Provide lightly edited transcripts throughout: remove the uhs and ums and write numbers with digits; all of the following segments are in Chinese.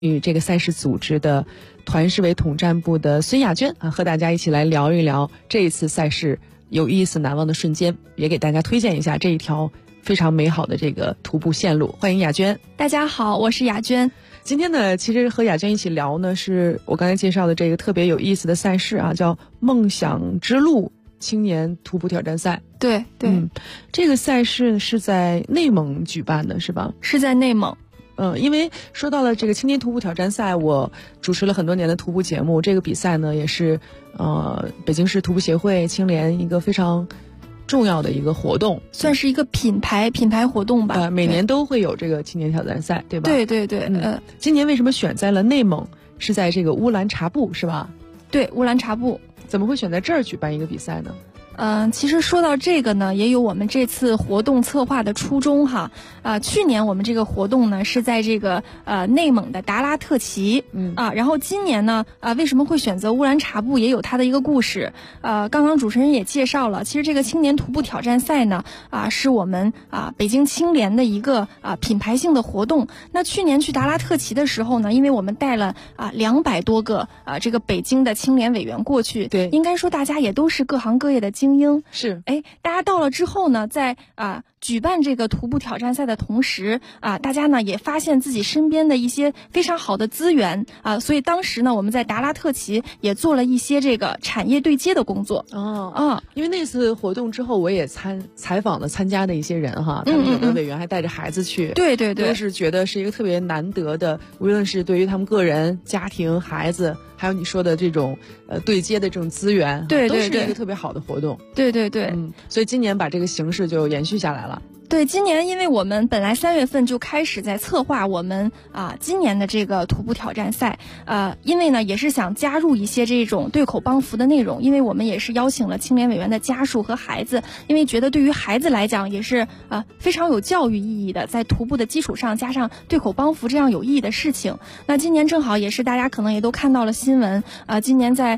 与这个赛事组织的团市委统战部的孙亚娟和大家一起来聊一聊这一次赛事有意思难忘的瞬间，也给大家推荐一下这一条非常美好的这个徒步线路。欢迎亚娟。 大家好，我是亚娟。 今天呢，其实和亚娟一起聊呢，是我刚才介绍的这个特别有意思的赛事啊，叫梦想之路青年徒步挑战赛。 对， 这个赛事是在内蒙举办的，是吧？ 是在内蒙。 因为说到了这个青年徒步挑战赛，我主持了很多年的徒步节目，这个比赛呢也是北京市徒步协会青联一个非常重要的一个活动， 算是一个品牌活动吧。 每年都会有这个青年挑战赛，对吧？ 对， 今年为什么选在了内蒙？是在这个乌兰察布，是吧？ 对，乌兰察布。 怎么会选在这儿举办一个比赛呢？ 其实说到这个呢，也有我们这次活动策划的初衷哈。去年我们这个活动呢是在这个内蒙的达拉特旗，然后今年呢为什么会选择乌兰察布，也有它的一个故事。刚刚主持人也介绍了，其实这个青年徒步挑战赛呢是我们北京青联的一个品牌性的活动。那去年去达拉特旗的时候呢，因为我们带了200多个这个北京的青联委员过去， 对， 应该说大家也都是各行各业的精英。 是， 大家到了之后呢，在举办这个徒步挑战赛的同时大家呢也发现自己身边的一些非常好的资源所以当时呢我们在达拉特旗也做了一些这个产业对接的工作。 因为那次活动之后，我也采访了参加的一些人哈，他们有的委员还带着孩子去， 对， 都是觉得是一个特别难得的，无论是对于他们个人、家庭、孩子，还有你说的这种对接的这种资源， 对， 都是一个特别好的活动。 对， 所以今年把这个形式就延续下来了。 对，今年因为我们本来3月份就开始在策划我们今年的这个徒步挑战赛，因为呢也是想加入一些这种对口帮扶的内容，因为我们也是邀请了青联委员的家属和孩子，因为觉得对于孩子来讲也是非常有教育意义的，在徒步的基础上加上对口帮扶这样有意义的事情。那今年正好也是大家可能也都看到了新闻，今年在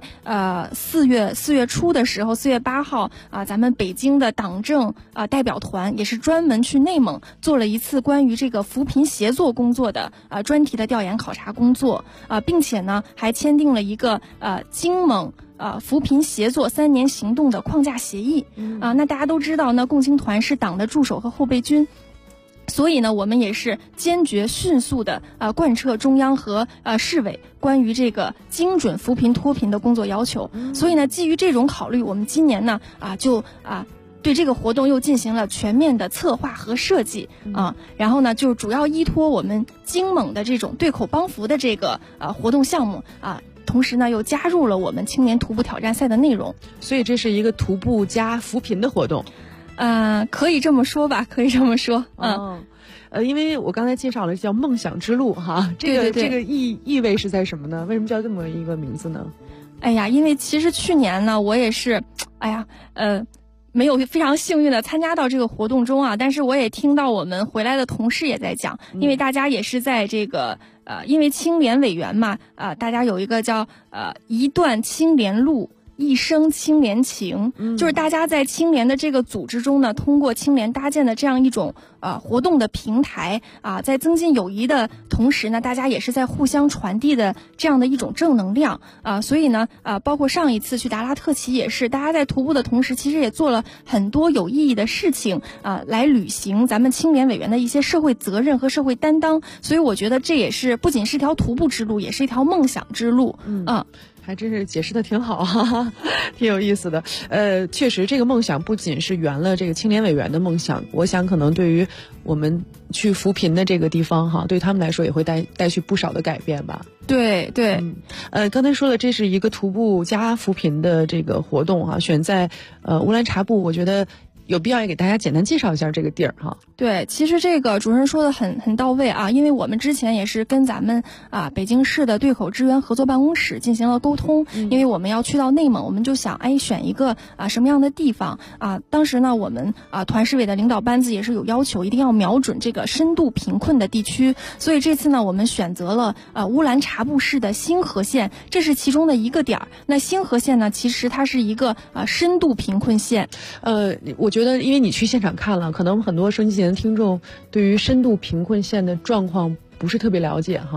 4月初的时候，4月8号咱们北京的党政代表团也是专门去内蒙做了一次关于这个扶贫协作工作的专题的调研考察工作，并且呢还签订了一个京蒙扶贫协作3年行动的框架协议。那大家都知道呢，共青团是党的助手和后备军，所以呢我们也是坚决迅速的贯彻中央和市委关于这个精准扶贫脱贫的工作要求。所以呢基于这种考虑，我们今年呢就对这个活动又进行了全面的策划和设计然后呢就主要依托我们京蒙的这种对口帮扶的这个活动项目同时呢又加入了我们青年徒步挑战赛的内容。 所以这是一个徒步加扶贫的活动。 可以这么说吧，可以这么说。 因为我刚才介绍了叫梦想之路哈，这个意味是在什么呢？为什么叫这么一个名字呢？ 因为其实去年呢我也是没有非常幸运的参加到这个活动中但是我也听到我们回来的同事也在讲，因为大家也是在这个因为青联委员嘛大家有一个叫一段青联路一生青联情，就是大家在青联的这个组织中呢，通过青联搭建的这样一种活动的平台在增进友谊的同时呢，大家也是在互相传递的这样的一种正能量所以呢包括上一次去达拉特旗也是，大家在徒步的同时，其实也做了很多有意义的事情来履行咱们青联委员的一些社会责任和社会担当。所以我觉得这也是不仅是条徒步之路，也是一条梦想之路。 还真是解释的挺好挺有意思的。确实这个梦想不仅是圆了这个青联委员的梦想，我想可能对于我们去扶贫的这个地方对他们来说也会带去不少的改变吧。 对， 刚才说了，这是一个徒步加扶贫的这个活动选在乌兰察布，我觉得有必要也给大家简单介绍一下这个地儿对，其实这个主持人说的很到位因为我们之前也是跟咱们北京市的对口支援合作办公室进行了沟通，因为我们要去到内蒙，我们就想选一个什么样的地方当时呢我们团市委的领导班子也是有要求，一定要瞄准这个深度贫困的地区，所以这次呢我们选择了乌兰察布市的新河县，这是其中的一个点。那新河县呢其实它是一个深度贫困县。 我觉得因为你去现场看了，可能很多收音机前的听众对于深度贫困县的状况不是特别了解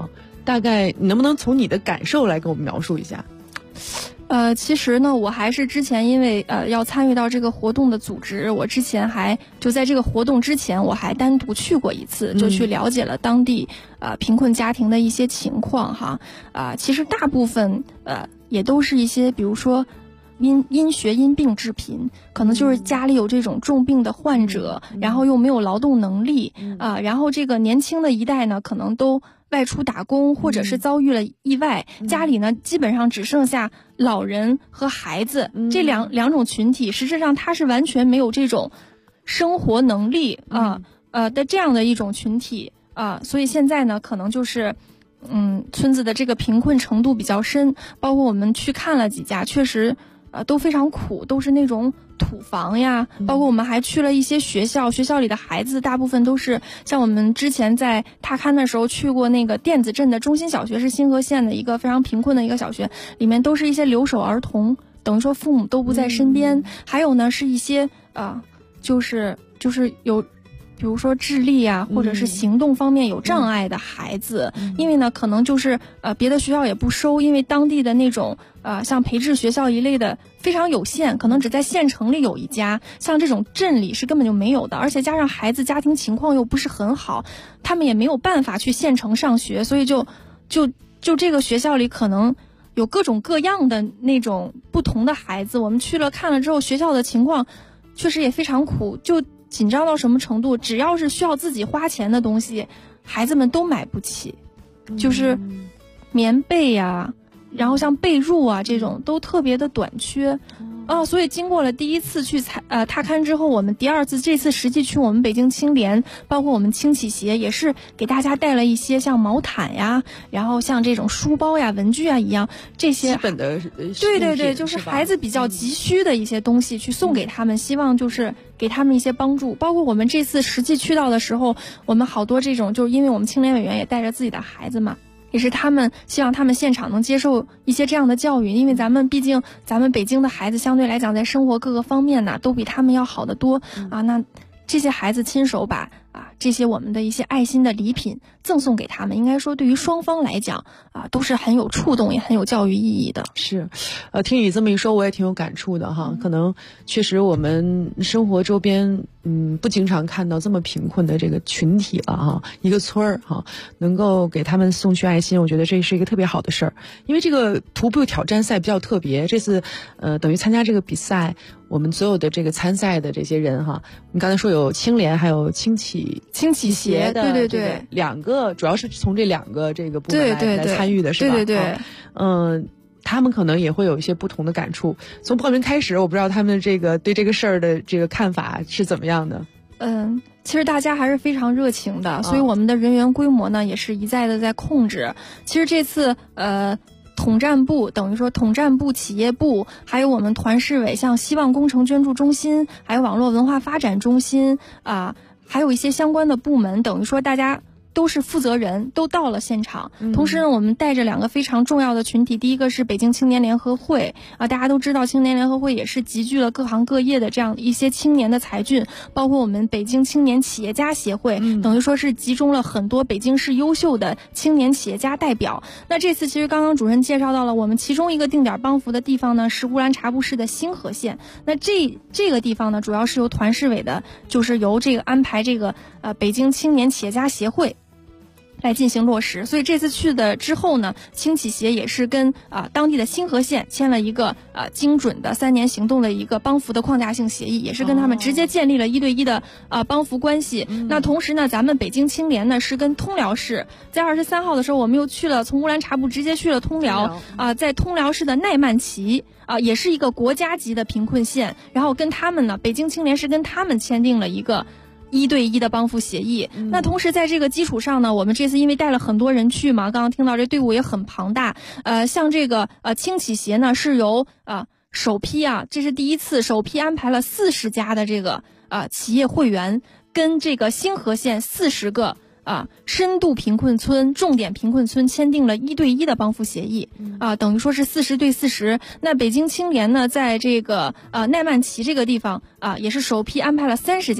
大概你能不能从你的感受来跟我们描述一下？ 其实呢，我还是之前因为要参与到这个活动的组织，我之前还就在这个活动之前，我还单独去过一次，就去了解了当地贫困家庭的一些情况哈。其实大部分也都是一些比如说因学因病致贫，可能就是家里有这种重病的患者，然后又没有劳动能力然后这个年轻的一代呢，可能都外出打工，或者是遭遇了意外，家里呢基本上只剩下老人和孩子这两种群体，实质上他是完全没有这种生活能力的这样的一种群体所以现在呢，可能就是村子的这个贫困程度比较深，包括我们去看了几家，确实都非常苦，都是那种土房呀，包括我们还去了一些学校，学校里的孩子大部分都是像我们之前在踏勘的时候去过那个甸子镇的中心小学，是新河县的一个非常贫困的一个小学，里面都是一些留守儿童，等于说父母都不在身边，还有呢是一些就是有比如说智力啊，或者是行动方面有障碍的孩子，因为呢可能就是别的学校也不收，因为当地的那种像培智学校一类的非常有限，可能只在县城里有一家，像这种镇里是根本就没有的，而且加上孩子家庭情况又不是很好，他们也没有办法去县城上学，所以就这个学校里可能有各种各样的那种不同的孩子，我们去了看了之后，学校的情况确实也非常苦，就紧张到什么程度，只要是需要自己花钱的东西，孩子们都买不起，就是棉被呀，然后像被褥啊这种都特别的短缺所以经过了第一次去踏勘之后，我们第二次这次实际去我们北京青联，包括我们轻启协也是给大家带了一些像毛毯呀，然后像这种书包呀、文具啊一样这些基本的对，就是孩子比较急需的一些东西去送给他们，希望就是给他们一些帮助。包括我们这次实际去到的时候，我们好多这种就是因为我们青联委员也带着自己的孩子嘛，也是他们希望他们现场能接受一些这样的教育，因为毕竟咱们北京的孩子相对来讲在生活各个方面呢都比他们要好得多那这些孩子亲手把这些我们的一些爱心的礼品赠送给他们，应该说对于双方来讲都是很有触动也很有教育意义的。 是听你这么一说，我也挺有感触的哈。可能确实我们生活周边不经常看到这么贫困的这个群体了哈，一个村儿哈，能够给他们送去爱心，我觉得这是一个特别好的事儿。因为这个徒步挑战赛比较特别，这次等于参加这个比赛，我们所有的这个参赛的这些人哈，你刚才说有青联还有轻启协的， 对， 两个主要是从这两个这个部门来参与的是吧？ 对， 他们可能也会有一些不同的感触。从报名开始，我不知道他们这个对这个事儿的这个看法是怎么样的。 其实大家还是非常热情的，所以我们的人员规模呢也是一再的在控制。其实这次统战部等于说统战部、企业部，还有我们团市委，像希望工程捐助中心，还有网络文化发展中心还有一些相关的部门，等于说大家都是负责人，都到了现场。同时呢，我们带着两个非常重要的群体，第一个是北京青年联合会大家都知道青年联合会也是集聚了各行各业的这样一些青年的才俊，包括我们北京青年企业家协会等于说是集中了很多北京市优秀的青年企业家代表。那这次其实刚刚主任介绍到了我们其中一个定点帮扶的地方呢是乌兰察布市的新河县，那这个地方呢主要是由团市委的，就是由这个安排这个北京青年企业家协会来进行落实。所以这次去的之后呢，轻启协也是跟当地的新河县签了一个精准的3年行动的一个帮扶的框架性协议，也是跟他们直接建立了1对1的帮扶关系。那同时呢，咱们北京青联呢是跟通辽市，在23号的时候我们又去了，从乌兰察布直接去了通辽在通辽市的奈曼齐也是一个国家级的贫困县，然后跟他们呢，北京青联是跟他们签订了一个1对1的帮扶协议。那同时在这个基础上呢，我们这次因为带了很多人去嘛，刚刚听到这队伍也很庞大，像这个轻启协呢是由首批这是第一次首批安排了40家的这个企业会员，跟这个新河县40个深度贫困村、重点贫困村签订了1对1的帮扶协议等于说是40对40。那北京青联呢，在这个奈曼齐这个地方也是首批安排了30家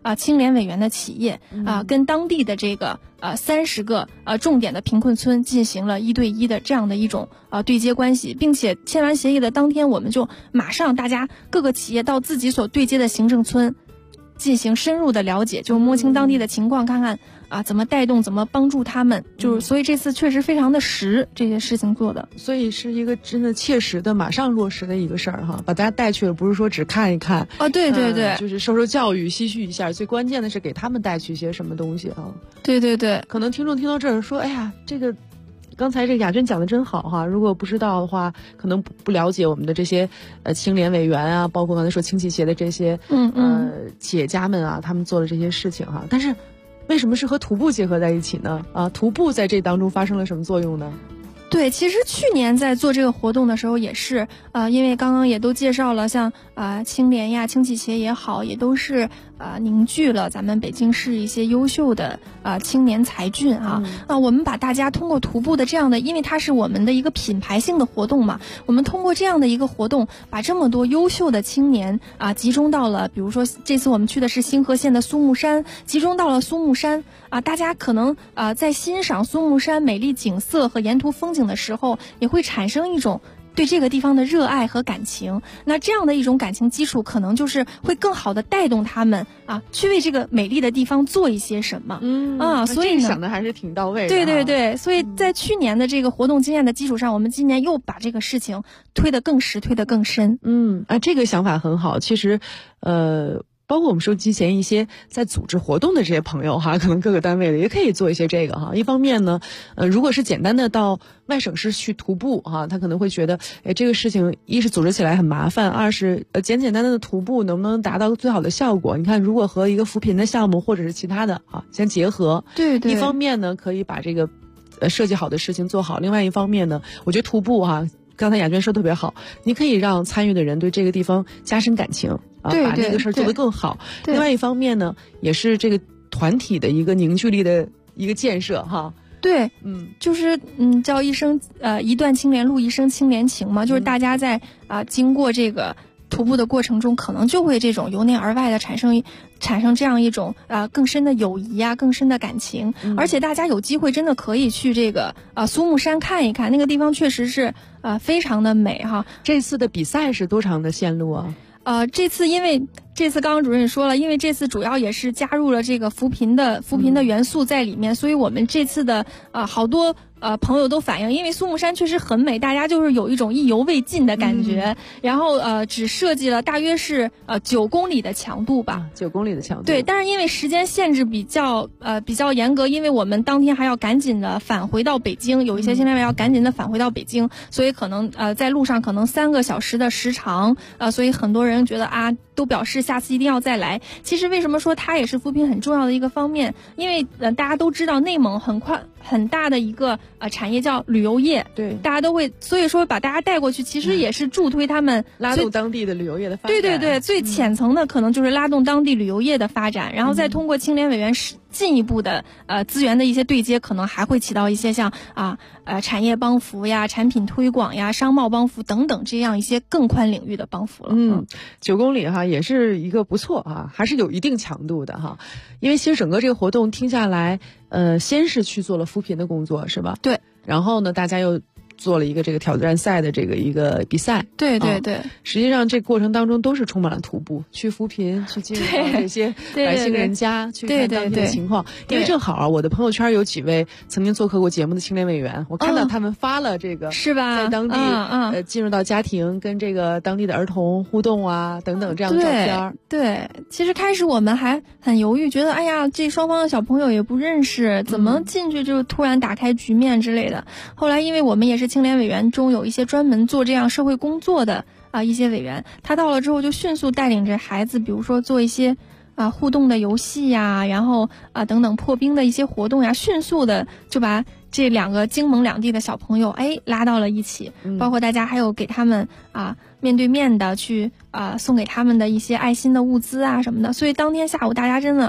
青联委员的企业跟当地的这个30个重点的贫困村进行了1对1的这样的一种对接关系，并且签完协议的当天，我们就马上大家各个企业到自己所对接的行政村进行深入的了解，就摸清当地的情况，看看怎么带动，怎么帮助他们，就是所以这次确实非常的实，这些事情做的， 所以是一个真的切实的、马上落实的一个事儿哈，把大家带去了，不是说只看一看对对对， 就是受教育、唏嘘一下，最关键的是给他们带去一些什么东西啊？ 对对对， 可能听众听到这儿说，哎呀，这个。刚才这个雅娟讲的真好哈，如果不知道的话，可能不了解我们的这些青联委员啊，包括刚才说轻企协的这些企业家们啊，他们做的这些事情哈。但是为什么是和徒步结合在一起呢？徒步在这当中发生了什么作用呢？ 对，其实去年在做这个活动的时候也是，因为刚刚也都介绍了，像青联呀、轻企协也好，也都是凝聚了咱们北京市一些优秀的青年才俊啊。我们把大家通过徒步的这样的，因为它是我们的一个品牌性的活动嘛，我们通过这样的一个活动，把这么多优秀的青年集中到了，比如说这次我们去的是星河县的苏木山，集中到了苏木山大家可能在欣赏苏木山美丽景色和沿途风景的时候，也会产生一种对这个地方的热爱和感情。那这样的一种感情基础，可能就是会更好的带动他们去为这个美丽的地方做一些什么。所以呢， 想的还是挺到位的。 对对对，所以在去年的这个活动经验的基础上，我们今年又把这个事情推得更实，推得更深。 这个想法很好。其实，包括我们收机前一些在组织活动的这些朋友哈，可能各个单位的也可以做一些这个哈。一方面呢，如果是简单的到外省市去徒步哈，他可能会觉得，这个事情一是组织起来很麻烦，二是简单的徒步能不能达到最好的效果？你看，如果和一个扶贫的项目或者是其他的相结合， 对对， 一方面呢可以把这个设计好的事情做好，另外一方面呢，我觉得徒步刚才雅娟说特别好，你可以让参与的人对这个地方加深感情把那个事儿做得更好。另外一方面呢，也是这个团体的一个凝聚力的一个建设哈。 对，就是叫一段青联路，一生青联情嘛，就是大家在经过这个徒步的过程中，可能就会这种由内而外的产生这样一种更深的友谊更深的感情。而且大家有机会真的可以去这个苏木山看一看，那个地方确实是非常的美哈。 这次的比赛是多长的线路啊？ 这次刚刚主任也说了，因为这次主要也是加入了这个扶贫的元素在里面，所以我们这次的好多朋友都反映，因为苏木山确实很美，大家就是有一种意犹未尽的感觉。然后只设计了大约是9公里的强度吧 ，9公里的强度。 对，但是因为时间限制比较严格，因为我们当天还要赶紧的返回到北京，有一些青年委要赶紧的返回到北京，所以可能在路上可能3个小时的时长，所以很多人觉得都表示下次一定要再来。其实为什么说它也是扶贫很重要的一个方面？因为大家都知道内蒙很大的一个产业叫旅游业， 对， 大家都会，所以说把大家带过去，其实也是助推他们拉动当地的旅游业的发展。 对对对，最浅层的可能就是拉动当地旅游业的发展，然后再通过青联委员进一步的资源的一些对接，可能还会起到一些像产业帮扶呀、产品推广呀、商贸帮扶等等这样一些更宽领域的帮扶了。 9公里也是一个不错还是有一定强度的因为其实整个这个活动听下来，先是去做了扶贫的工作是吧？ 对， 然后呢，大家又做了一个这个挑战赛的一个比赛。 对对对， 实际上这过程当中都是充满了徒步，去扶贫，去进入到这些百姓人家，去看当地的情况。因为正好我的朋友圈有几位曾经做客过节目的青联委员，我看到他们发了这个是吧， 在当地进入到家庭，跟这个当地的儿童互动等等这样的照片。 对，其实开始我们还很犹豫，觉得哎呀，这双方的小朋友也不认识，怎么进去就突然打开局面之类的。后来因为我们也是青联委员中有一些专门做这样社会工作的一些委员，他到了之后就迅速带领着孩子，比如说做一些互动的游戏呀，然后等等破冰的一些活动呀，迅速的就把这2个京蒙两地的小朋友拉到了一起，包括大家还有给他们面对面的去送给他们的一些爱心的物资什么的。所以当天下午大家真的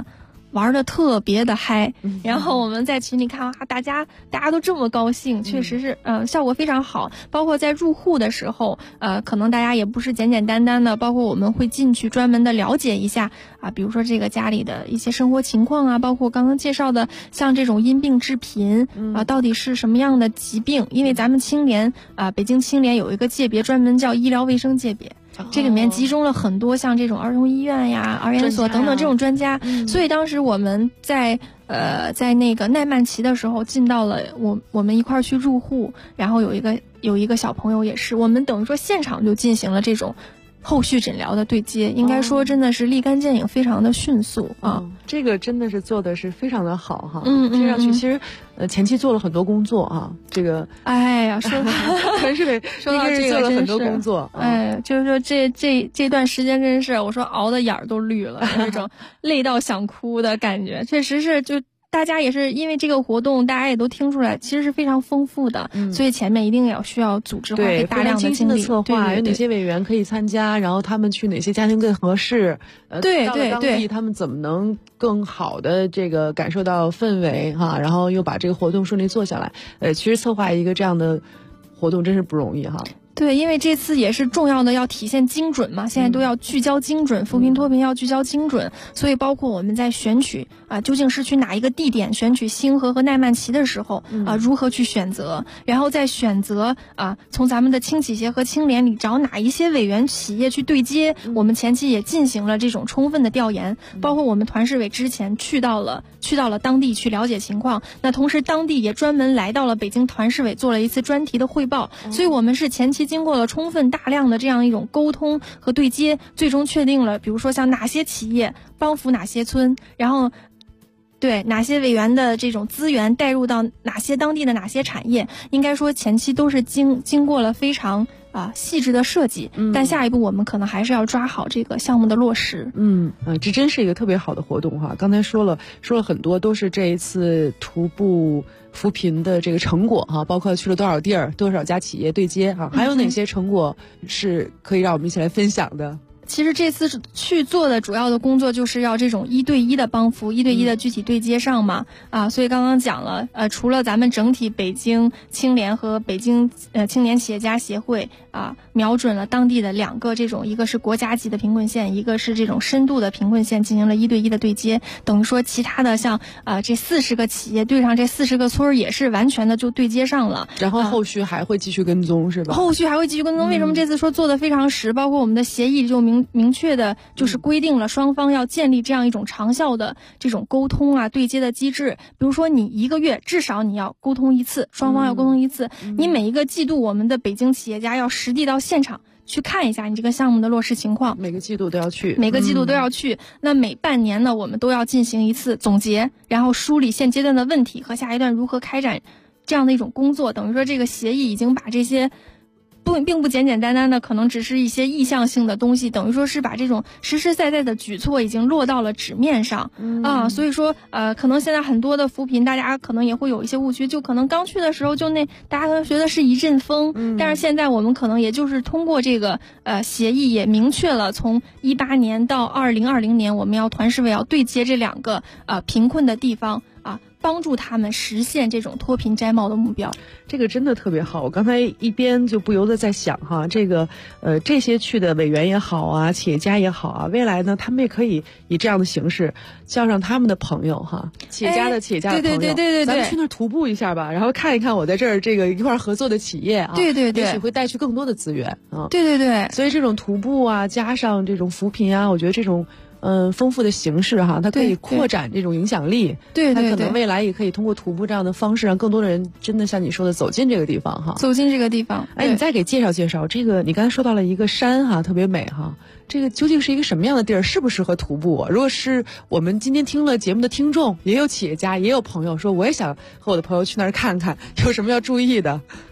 玩的特别的嗨，然后我们在群里看大家都这么高兴，确实是效果非常好。包括在入户的时候，可能大家也不是简简单单的，包括我们会进去专门的了解一下比如说这个家里的一些生活情况啊，包括刚刚介绍的像这种因病致贫到底是什么样的疾病，因为咱们青联北京青联有一个界别专门叫医疗卫生界别。这里面集中了很多像这种儿童医院呀、儿研所等等这种专家，所以当时我们在那个奈曼旗的时候进到了我们一块儿去入户，然后有一个小朋友也是，我们等于说现场就进行了这种后续诊疗的对接，应该说真的是立竿见影，非常的迅速这个真的是做的是非常的好哈。听上去其实前期做了很多工作哈。这个哎呀，说团市委说到这个做了很多工作， 就是说这段时间真是我说熬的眼儿都绿了，那种累到想哭的感觉，确实是就。大家也是因为这个活动，大家也都听出来，其实是非常丰富的，所以前面一定要需要组织花费大量的精力。 的策划，有哪些委员可以参加，然后他们去哪些家庭更合适？到了当地他们怎么能更好的这个感受到氛围哈？然后又把这个活动顺利做下来。其实策划一个这样的活动真是不容易哈。 对，因为这次也是重要的，要体现精准嘛，现在都要聚焦精准，扶贫脱贫要聚焦精准，所以包括我们在选取究竟是去哪一个地点选取星河和奈曼旗的时候如何去选择，然后再选择从咱们的青企协和青联里找哪一些委员企业去对接，我们前期也进行了这种充分的调研，包括我们团市委之前去到了当地去了解情况，那同时当地也专门来到了北京团市委做了一次专题的汇报，所以我们是前期经过了充分大量的这样一种沟通和对接，最终确定了比如说像哪些企业帮扶哪些村，然后对哪些委员的这种资源带入到哪些当地的哪些产业，应该说前期都是经过了非常细致的设计，但下一步我们可能还是要抓好这个项目的落实。 这真是一个特别好的活动哈。刚才说了很多，都是这一次徒步扶贫的这个成果哈，包括去了多少地儿，多少家企业对接哈，还有哪些成果是可以让我们一起来分享的？ 其实这次去做的主要的工作就是要这种1对1的帮扶，1对1的具体对接上嘛，所以刚刚讲了，除了咱们整体北京青联和北京青年企业家协会瞄准了当地的2个这种，一个是国家级的贫困县，一个是这种深度的贫困县，进行了1对1的对接，等于说其他的像这40个企业对上这40个村也是完全的就对接上了， 然后后续还会继续跟踪是吧？ 后续还会继续跟踪，为什么这次说做的非常实？包括我们的协议就明确的就是规定了双方要建立这样一种长效的这种沟通对接的机制，比如说你1个月至少你要沟通1次，双方要沟通1次，你每一个季度我们的北京企业家要实地到现场去看一下你这个项目的落实情况， 每个季度都要去， 那每半年呢我们都要进行1次总结，然后梳理现阶段的问题和下一段如何开展这样的一种工作，等于说这个协议已经把这些并不简简单单的可能只是一些意向性的东西，等于说是把这种实实在在的举措已经落到了纸面上所以说可能现在很多的扶贫大家可能也会有一些误区，就可能刚去的时候大家可能觉得是一阵风，但是现在我们可能也就是通过这个协议也明确了从18年到2020年我们要团市委要对接这2个贫困的地方帮助他们实现这种脱贫摘帽的目标。 这个真的特别好，我刚才一边就不由得在想哈，这个这些去的委员也好企业家也好未来呢他们也可以以这样的形式叫上他们的朋友哈，企业家的朋友， 对， 咱们去那儿徒步一下吧，然后看一看我在这儿这个一块合作的企业对， 也许会带去更多的资源对， 所以这种徒步加上这种扶贫我觉得这种丰富的形式它可以扩展这种影响力， 对， 它可能未来也可以通过徒步这样的方式让更多的人真的像你说的走进这个地方走进这个地方。 你再给介绍这个，你刚才说到了一个山特别美这个究竟是一个什么样的地儿，适不适合徒步如果是我们今天听了节目的听众，也有企业家也有朋友说我也想和我的朋友去那儿看看，有什么要注意的？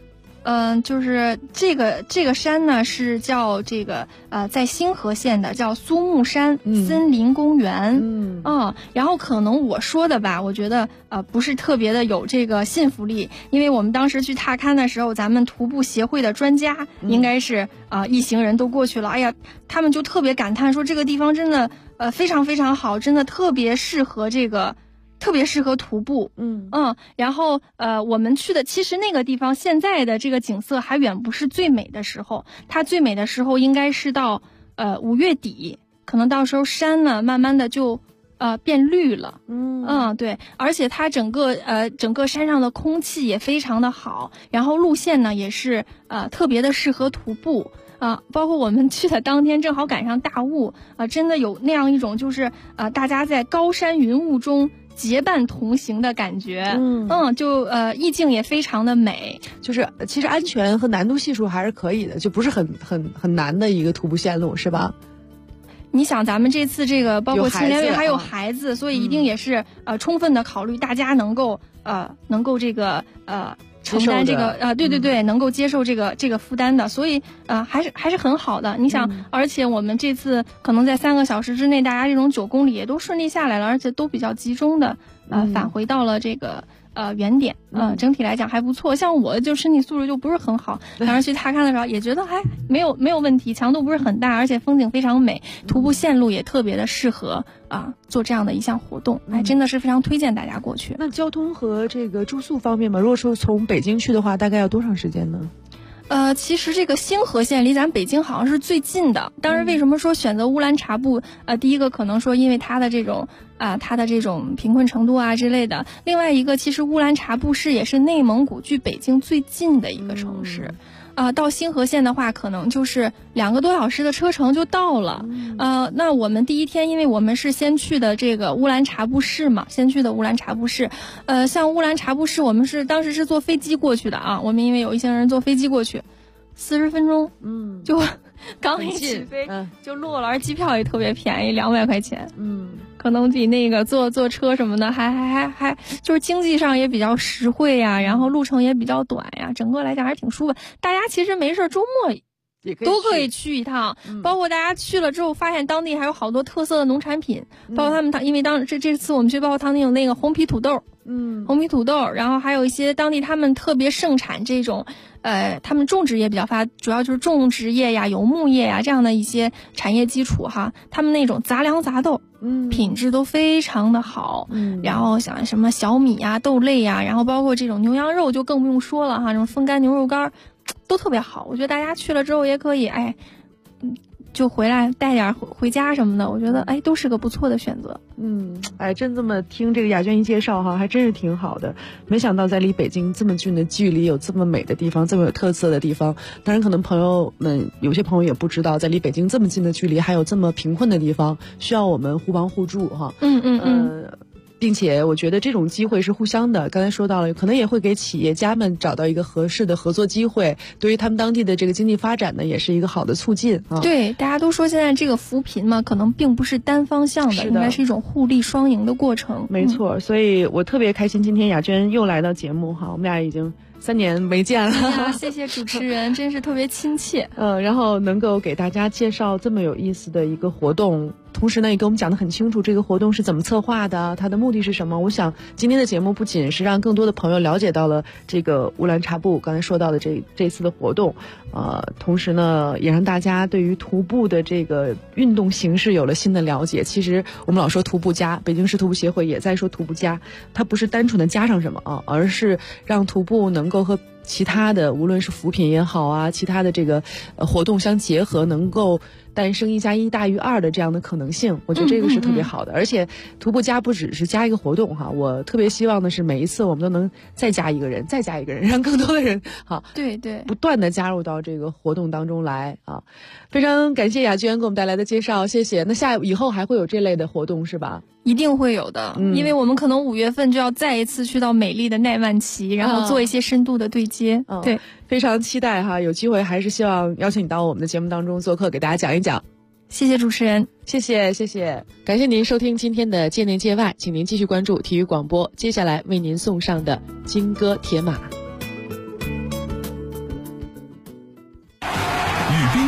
就是这个山呢是叫这个在星河县的叫苏木山森林公园。然后可能我说的吧，我觉得不是特别的有这个信服力，因为我们当时去踏勘的时候，咱们徒步协会的专家应该是一行人都过去了，哎呀，他们就特别感叹说这个地方真的非常非常好，真的特别适合徒步。然后我们去的其实那个地方现在的这个景色还远不是最美的时候，它最美的时候应该是到5月底，可能到时候山呢慢慢的就变绿了。对，而且它整个山上的空气也非常的好，然后路线呢也是特别的适合徒步。包括我们去的当天正好赶上大雾，真的有那样一种就是大家在高山云雾中结伴同行的感觉。就意境也非常的美， 就是其实安全和难度系数还是可以的，就不是很难的一个徒步线路，是吧？ 你想咱们这次这个包括青年队还有孩子，所以一定也是充分的考虑大家能够这个承担这个对，能够接受这个负担的，所以还是很好的。你想，而且我们这次可能在3个小时之内，大家这种9公里也都顺利下来了，而且都比较集中的返回到了这个原点。整体来讲还不错。像我就身体素质就不是很好，当时去踏勘的时候也觉得还没有问题，强度不是很大，而且风景非常美，徒步线路也特别的适合做这样的一项活动，真的是非常推荐大家过去。 那交通和这个住宿方面嘛，如果说从北京去的话，大概要多长时间呢？ 其实这个星河县离咱北京好像是最近的。当然，为什么说选择乌兰察布？第一个可能说因为它的这种贫困程度之类的。另外一个，其实乌兰察布市也是内蒙古距北京最近的一个城市。到星河县的话，可能就是2个多小时的车程就到了。那我们第一天，因为我们是先去的这个乌兰察布市嘛，像乌兰察布市，我们当时是坐飞机过去的啊。我们因为有一些人坐飞机过去，40分钟，就刚一起飞就落了，而机票也特别便宜，200块钱。可能比那个坐车什么的还就是经济上也比较实惠呀，然后路程也比较短呀，整个来讲还是挺舒服。大家其实没事周末都可以去一趟，包括大家去了之后发现当地还有好多特色的农产品，包括因为这次我们去，包括当地有那个红皮土豆，然后还有一些当地他们特别盛产这种他们种植业比较发达，主要就是种植业呀、游牧业呀这样的一些产业基础哈。他们那种杂粮杂豆，品质都非常的好。然后像什么小米呀、豆类呀，然后包括这种牛羊肉就更不用说了哈，这种风干牛肉干都特别好。我觉得大家去了之后也可以就回来带点回家什么的，我觉得都是个不错的选择。 真这么听这个雅娟一介绍哈，还真是挺好的。没想到在离北京这么近的距离，有这么美的地方，这么有特色的地方。当然，可能朋友们有些朋友也不知道，在离北京这么近的距离，还有这么贫困的地方，需要我们互帮互助哈。并且我觉得这种机会是互相的，刚才说到了，可能也会给企业家们找到一个合适的合作机会，对于他们当地的这个经济发展呢，也是一个好的促进啊。 对，大家都说现在这个扶贫嘛，可能并不是单方向的，应该是一种互利双赢的过程。 没错，所以我特别开心，今天雅娟又来到节目哈，我们俩已经3年没见了。 谢谢主持人，真是特别亲切。 然后能够给大家介绍这么有意思的一个活动，同时呢也给我们讲得很清楚这个活动是怎么策划的，它的目的是什么。我想今天的节目不仅是让更多的朋友了解到了这个乌兰察布刚才说到的这次的活动，同时呢也让大家对于徒步的这个运动形式有了新的了解。其实我们老说徒步加，北京市徒步协会也在说徒步加，它不是单纯的加上什么而是让徒步能够和其他的无论是扶贫也好啊，其他的这个活动相结合，能够诞生1+1大于2的这样的可能性。我觉得这个是特别好的。而且徒步加不只是加一个活动哈，我特别希望的是每一次我们都能再加一个人，让更多的人对不断的加入到这个活动当中来啊。非常感谢雅娟给我们带来的介绍，谢谢。那以后还会有这类的活动是吧？ 一定会有的，因为我们可能5月份就要再一次去到美丽的奈万齐，然后做一些深度的对接。对， 非常期待哈，有机会还是希望邀请你到我们的节目当中做客，给大家讲一讲。 谢谢主持人， 谢谢，感谢您收听今天的界内界外，请您继续关注体育广播，接下来为您送上的金戈铁马。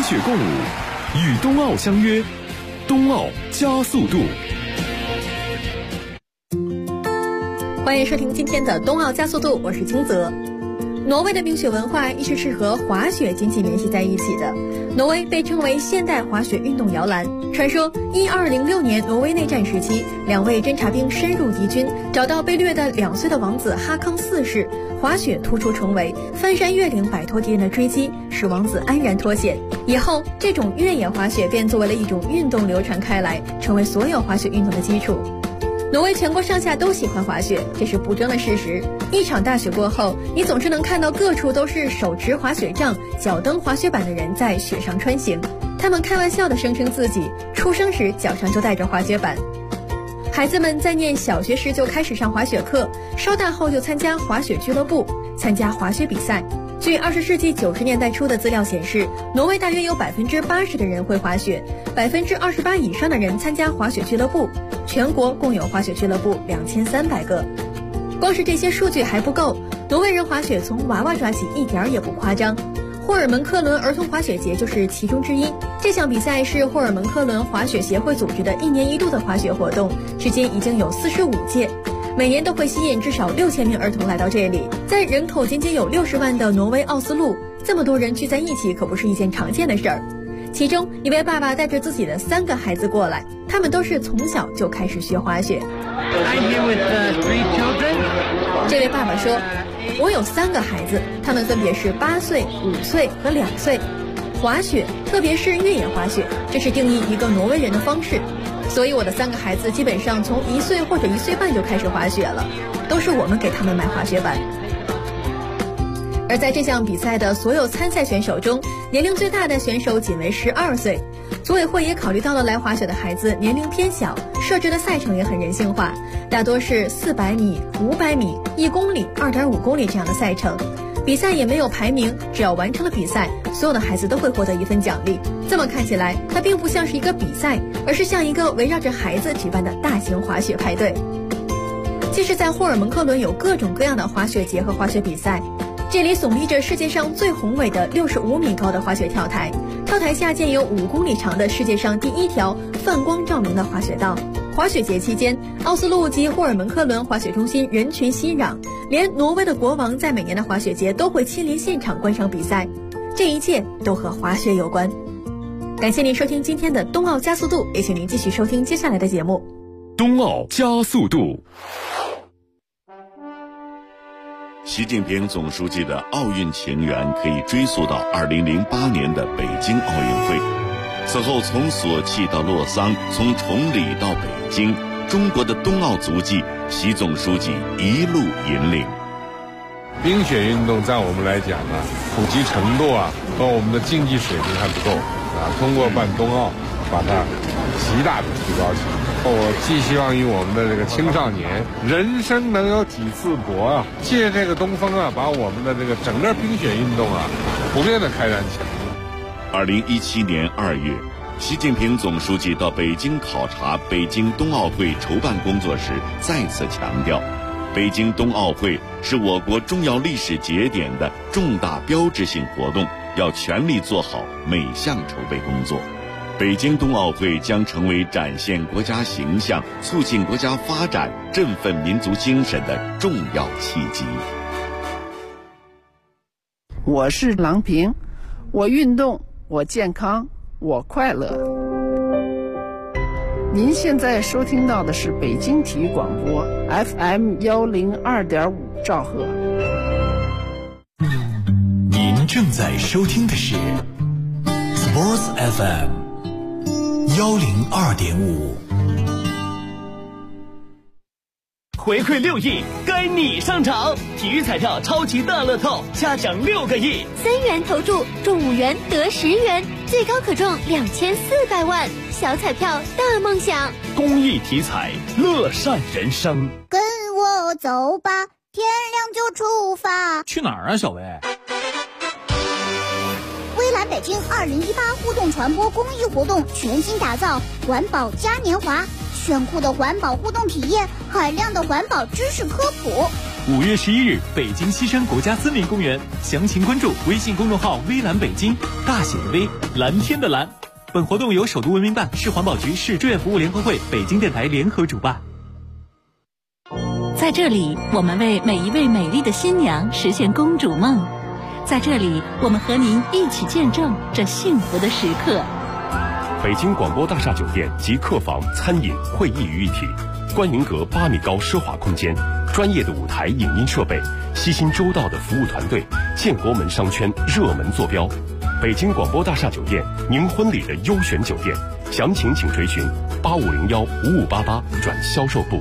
雪共舞，与冬奥相约，冬奥加速度。 欢迎收听今天的冬奥加速度，我是金泽。挪威的冰雪文化一直是和滑雪紧紧联系在一起的。挪威被称为现代滑雪运动摇篮。传说1206年挪威内战时期，2位侦察兵深入敌军，找到被掠的2岁的王子哈康4世，滑雪突出重围，翻山越岭摆脱敌人的追击，使王子安然脱险。以后这种越野滑雪便作为了一种运动流传开来，成为所有滑雪运动的基础。挪威全国上下都喜欢滑雪，这是不争的事实。一场大雪过后，你总是能看到各处都是手持滑雪杖、脚蹬滑雪板的人在雪上穿行。他们开玩笑地声称自己出生时脚上就带着滑雪板。孩子们在念小学时就开始上滑雪课，稍大后就参加滑雪俱乐部，参加滑雪比赛。据20世纪90年代初的资料显示，挪威大约有80%的人会滑雪，28%以上的人参加滑雪俱乐部，全国共有滑雪俱乐部2300个。光是这些数据还不够，挪威人滑雪从娃娃抓起一点儿也不夸张。霍尔门科伦儿童滑雪节就是其中之一。这项比赛是霍尔门科伦滑雪协会组织的1年1度的滑雪活动，至今已经有45届。每年都会吸引至少6000名儿童来到这里。在人口仅仅有60万的挪威奥斯陆，这么多人聚在一起可不是一件常见的事儿。其中一位爸爸带着自己的3个孩子过来，他们都是从小就开始学滑雪。这位爸爸说，我有3个孩子，他们分别是8岁、5岁和2岁。滑雪，特别是越野滑雪，这是定义一个挪威人的方式。所以我的3个孩子基本上从1岁或者1岁半就开始滑雪了，都是我们给他们买滑雪板。而在这项比赛的所有参赛选手中，年龄最大的选手仅为12岁。组委会也考虑到了来滑雪的孩子年龄偏小，设置的赛程也很人性化，大多是400米、500米、1公里、2.5公里这样的赛程。比赛也没有排名，只要完成了比赛，所有的孩子都会获得一份奖励。这么看起来，它并不像是一个比赛，而是像一个围绕着孩子举办的大型滑雪派对。即使在霍尔门克伦有各种各样的滑雪节和滑雪比赛，这里耸立着世界上最宏伟的65米高的滑雪跳台，跳台下建有5公里长的世界上第1条泛光照明的滑雪道。滑雪节期间，奥斯陆及霍尔门克伦滑雪中心人群熙攘，连挪威的国王在每年的滑雪节都会亲临现场观赏比赛，这一切都和滑雪有关。感谢您收听今天的冬奥加速度，也请您继续收听接下来的节目。 冬奥加速度。 习近平总书记的奥运情缘可以追溯到2008年的北京奥运会。此后从索契到洛桑，从崇礼到北京，中国的冬奥足迹，习总书记一路引领。 冰雪运动在我们来讲呢，普及程度和我们的竞技水平还不够通过办冬奥，把它极大的提高起来。我寄希望于我们的这个青少年，人生能有几次搏借这个东风把我们的这个整个冰雪运动普遍的开展起来。 2017年2月，习近平总书记到北京考察北京冬奥会筹办工作时，再次强调，北京冬奥会是我国重要历史节点的重大标志性活动，要全力做好每项筹备工作。北京冬奥会将成为展现国家形象、促进国家发展、振奋民族精神的重要契机。 我是郎平，我运动，我健康，我快乐。您现在收听到的是北京体育广播 FM102.5兆赫。 您正在收听的是 Sports FM102.5。 回馈6亿，该你上场！体育彩票超级大乐透，下奖6个亿 ，3元投注中5元得10元，最高可中2400万，小彩票大梦想。 公益体彩，乐善人生。 跟我走吧，天亮就出发。 去哪儿啊，小薇？ 微蓝北京2018互动传播公益活动全新打造环保嘉年华，炫酷的环保互动体验，海量的环保知识科普， 5月11日，北京西山国家森林公园，详情关注微信公众号“微蓝北京”，大写的微，蓝天的蓝。本活动由首都文明办、市环保局、市志愿服务联合会、北京电台联合主办。 在这里，我们为每一位美丽的新娘实现公主梦。在这里，我们和您一起见证这幸福的时刻。 北京广播大厦酒店集客房、餐饮、会议于一体，观云阁8米高奢华空间，专业的舞台影音设备，悉心周到的服务团队，建国门商圈热门坐标。北京广播大厦酒店，您婚礼的优选酒店，详情请垂询85015588转销售部。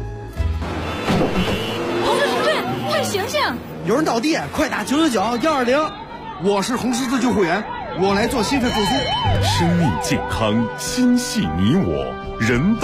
同志，快醒醒！ 有人倒地，快打999-120。我是红十字救护员，我来做心肺复苏。 生命健康，心系你我，人道。